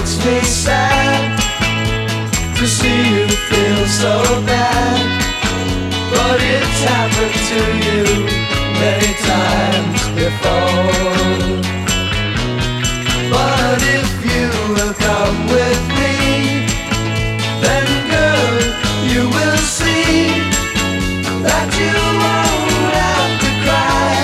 makes me sad to see you feel so bad. But it's happened to you many times before. But if you will come with me, then girl, you will see that you won't have to cry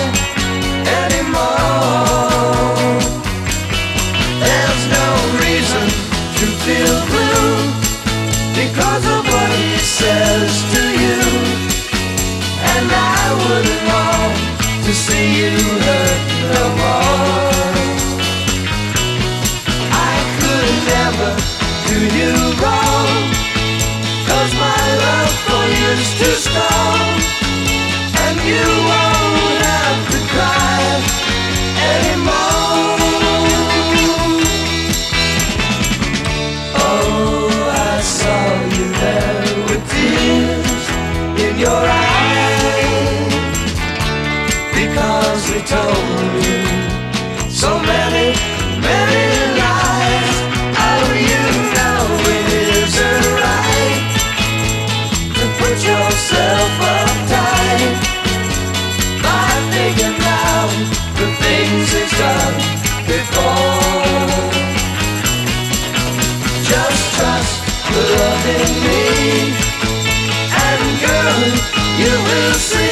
anymore. There's no reason to feel blue because of what he says to you. And I wouldn't want to see you hurt no more. I could never do you wrong, 'cause my love for you's too strong. And you won't have to cry anymore. Oh, I saw you there with tears in your eyes, because we told you so many, many lies. Oh, you know it isn't right to put yourself uptight by thinking about the things he's done before. Just trust the love in me, and girl, you will see